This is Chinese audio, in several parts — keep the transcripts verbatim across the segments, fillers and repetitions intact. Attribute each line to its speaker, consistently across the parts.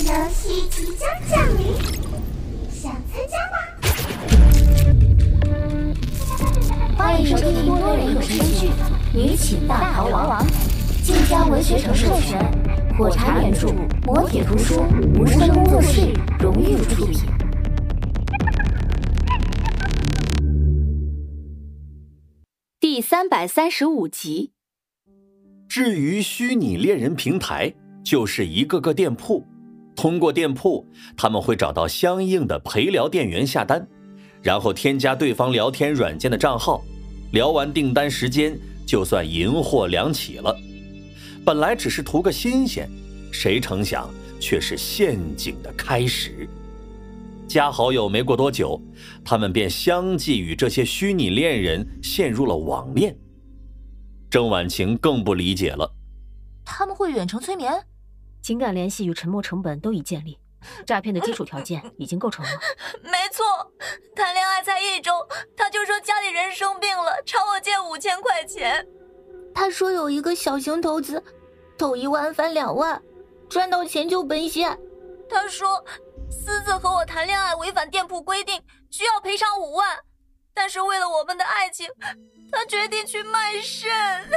Speaker 1: 游戏即将降临，想参加吗？
Speaker 2: 欢迎收听多人有声剧《女寝大逃亡》，晋江文学城授权，火柴原著，磨铁图书，无声工作室荣誉出品。
Speaker 3: 第三百三十五集。
Speaker 4: 至于虚拟恋人平台，就是一个个店铺，通过店铺他们会找到相应的陪聊店员下单，然后添加对方聊天软件的账号，聊完订单时间就算银货两起了。本来只是图个新鲜，谁成想却是陷阱的开始。加好友没过多久，他们便相继与这些虚拟恋人陷入了网恋。郑婉晴更不理解了，
Speaker 5: 他们会远程催眠？
Speaker 6: 情感联系与沉没成本都已建立，诈骗的基础条件已经构成了。
Speaker 5: 没错，谈恋爱才一周，他就说家里人生病了，朝我借五千块钱。
Speaker 7: 他说有一个小型投资，投一万返两万，赚到钱就奔现。
Speaker 5: 他说私自和我谈恋爱违反店铺规定，需要赔偿五万，但是为了我们的爱情，他决定去卖肾。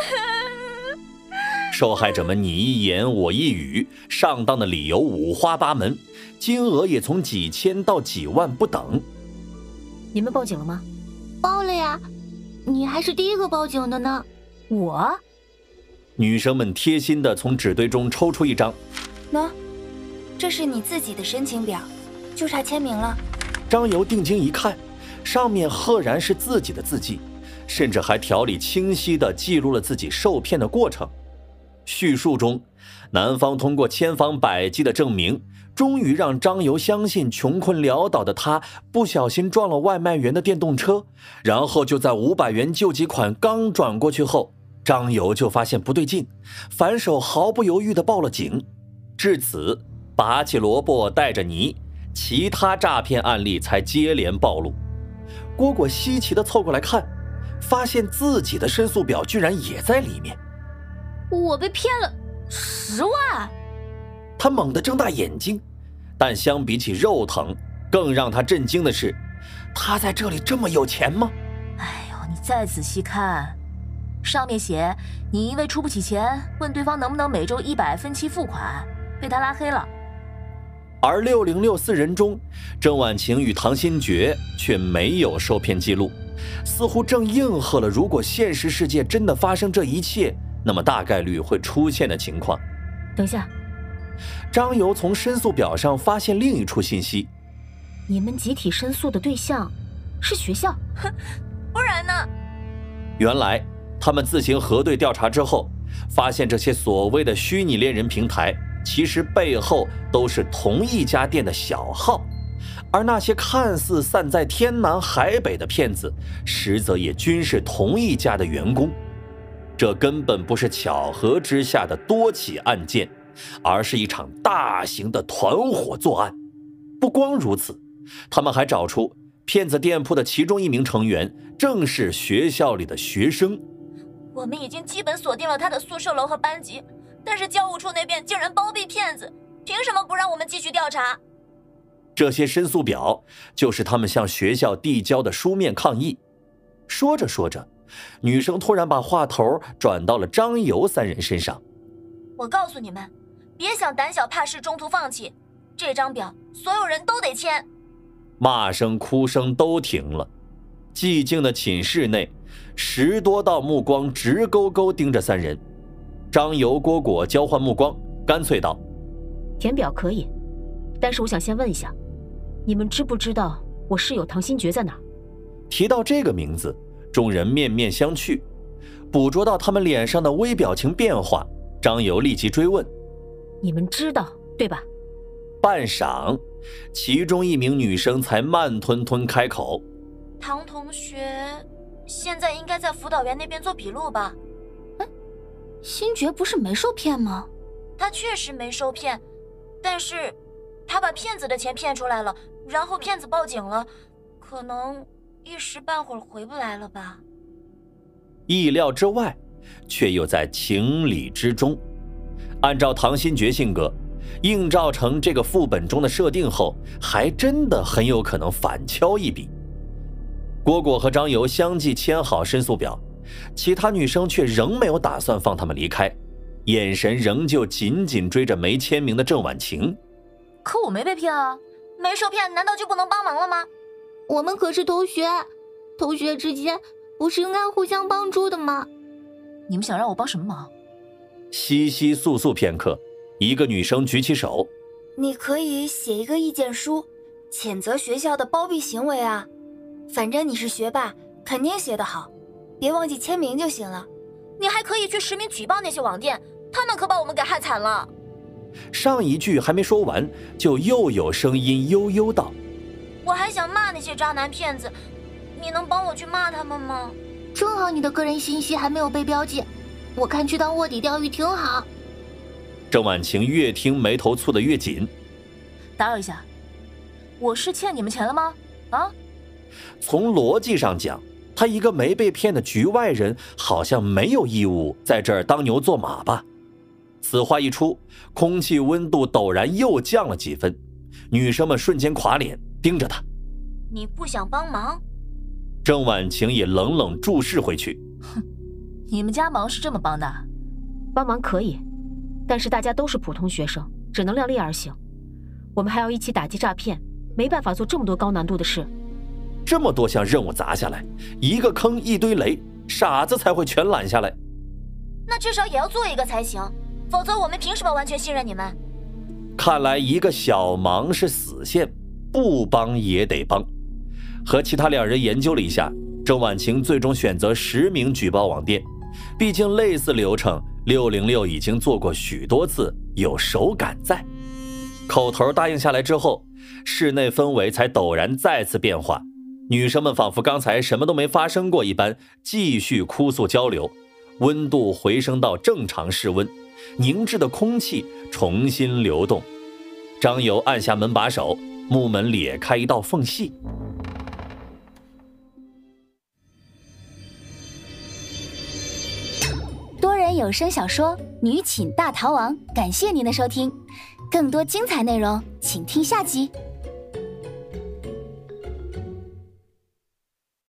Speaker 4: 受害者们你一言我一语，上当的理由五花八门，金额也从几千到几万不等。
Speaker 6: 你们报警了吗？
Speaker 7: 报了呀，你还是第一个报警的呢。
Speaker 6: 我？
Speaker 4: 女生们贴心地从纸堆中抽出一张，
Speaker 8: 喏，这是你自己的申请表，就差签名了。
Speaker 4: 张游定睛一看，上面赫然是自己的字迹，甚至还条理清晰地记录了自己受骗的过程。叙述中，男方通过千方百计的证明，终于让张游相信穷困潦倒的他不小心撞了外卖员的电动车，然后就在五百元救济款刚转过去后，张游就发现不对劲，反手毫不犹豫地报了警。至此，拔起萝卜带着泥，其他诈骗案例才接连暴露。蝈蝈稀奇地凑过来看，发现自己的申诉表居然也在里面。
Speaker 5: 我被骗了十万！
Speaker 4: 他猛地睁大眼睛，但相比起肉疼，更让他震惊的是，他在这里这么有钱吗？
Speaker 5: 哎呦，你再仔细看，上面写你因为出不起钱，问对方能不能每周一百分期付款，被他拉黑了。
Speaker 4: 而六零六四人中，郑婉晴与唐新觉却没有受骗记录，似乎正应和了如果现实世界真的发生这一切，那么大概率会出现的情况。
Speaker 6: 等一下，
Speaker 4: 张游从申诉表上发现另一处信息，
Speaker 6: 你们集体申诉的对象是学校？
Speaker 5: 不然呢？
Speaker 4: 原来他们自行核对调查之后，发现这些所谓的虚拟恋人平台其实背后都是同一家店的小号，而那些看似散在天南海北的骗子，实则也均是同一家的员工。这根本不是巧合之下的多起案件，而是一场大型的团伙作案。不光如此，他们还找出骗子店铺的其中一名成员正是学校里的学生。
Speaker 5: 我们已经基本锁定了他的宿舍楼和班级，但是教务处那边竟然包庇骗子，凭什么不让我们继续调查？
Speaker 4: 这些申诉表就是他们向学校递交的书面抗议。说着说着，女生突然把话头转到了张游三人身上。
Speaker 5: 我告诉你们，别想胆小怕事中途放弃，这张表所有人都得签。
Speaker 4: 骂声哭声都停了，寂静的寝室内，十多道目光直勾勾盯着三人。张游、蝈蝈交换目光，干脆道：
Speaker 6: 填表可以，但是我想先问一下，你们知不知道我室友唐新觉在哪儿？
Speaker 4: 提到这个名字，众人面面相觑，捕捉到他们脸上的微表情变化，张游立即追问：
Speaker 6: 你们知道对吧？
Speaker 4: 半晌，其中一名女生才慢吞吞开口：
Speaker 5: 唐同学现在应该在辅导员那边做笔录吧？
Speaker 7: 哎，新觉不是没受骗吗？
Speaker 5: 他确实没受骗，但是他把骗子的钱骗出来了，然后骗子报警了，可能一时半会儿回不来了吧。
Speaker 4: 意料之外，却又在情理之中。按照唐新觉性格， 映照成这个副本中的设定后，还真的很有可能反敲一笔。蝈蝈和张由相继签好申诉表，其他女生却仍没有打算放他们离开，眼神仍旧紧紧追着没签名的郑婉晴。
Speaker 5: 可我没被骗啊，没受骗难道就不能帮忙了吗？
Speaker 7: 我们可是同学，同学之间不是应该互相帮助的吗？
Speaker 5: 你们想让我帮什么忙？
Speaker 4: 窸窸窣窣片刻，一个女生举起手：
Speaker 8: 你可以写一个意见书，谴责学校的包庇行为啊。反正你是学霸，肯定写得好，别忘记签名就行了。
Speaker 5: 你还可以去实名举报那些网店，他们可把我们给害惨了。
Speaker 4: 上一句还没说完，就又有声音悠悠道：
Speaker 5: 我还想骂那些渣男骗子，你能帮我去骂他们吗？
Speaker 7: 正好你的个人信息还没有被标记，我看去当卧底钓鱼挺好。
Speaker 4: 郑婉晴越听眉头蹙得越紧。
Speaker 5: 打扰一下，我是欠你们钱了吗？啊？
Speaker 4: 从逻辑上讲，他一个没被骗的局外人，好像没有义务在这儿当牛做马吧。此话一出，空气温度陡然又降了几分，女生们瞬间垮脸盯着他。
Speaker 5: 你不想帮忙？
Speaker 4: 郑婉晴也冷冷注视回去。
Speaker 5: 哼，你们家忙是这么帮的？
Speaker 6: 帮忙可以，但是大家都是普通学生，只能量力而行。我们还要一起打击诈骗，没办法做这么多高难度的事。
Speaker 4: 这么多项任务砸下来，一个坑一堆雷，傻子才会全揽下来。
Speaker 5: 那至少也要做一个才行，否则我们凭什么完全信任你们？
Speaker 4: 看来一个小忙是死线，不帮也得帮。和其他两人研究了一下，郑婉晴最终选择实名举报网店，毕竟类似流程六零六已经做过许多次，有手感在。口头答应下来之后，室内氛围才陡然再次变化，女生们仿佛刚才什么都没发生过一般，继续哭诉交流，温度回升到正常室温，凝滞的空气重新流动。张由按下门把手，木门裂开一道缝隙。
Speaker 2: 多人有声小说《女寝大逃亡》，感谢您的收听，更多精彩内容请听下集。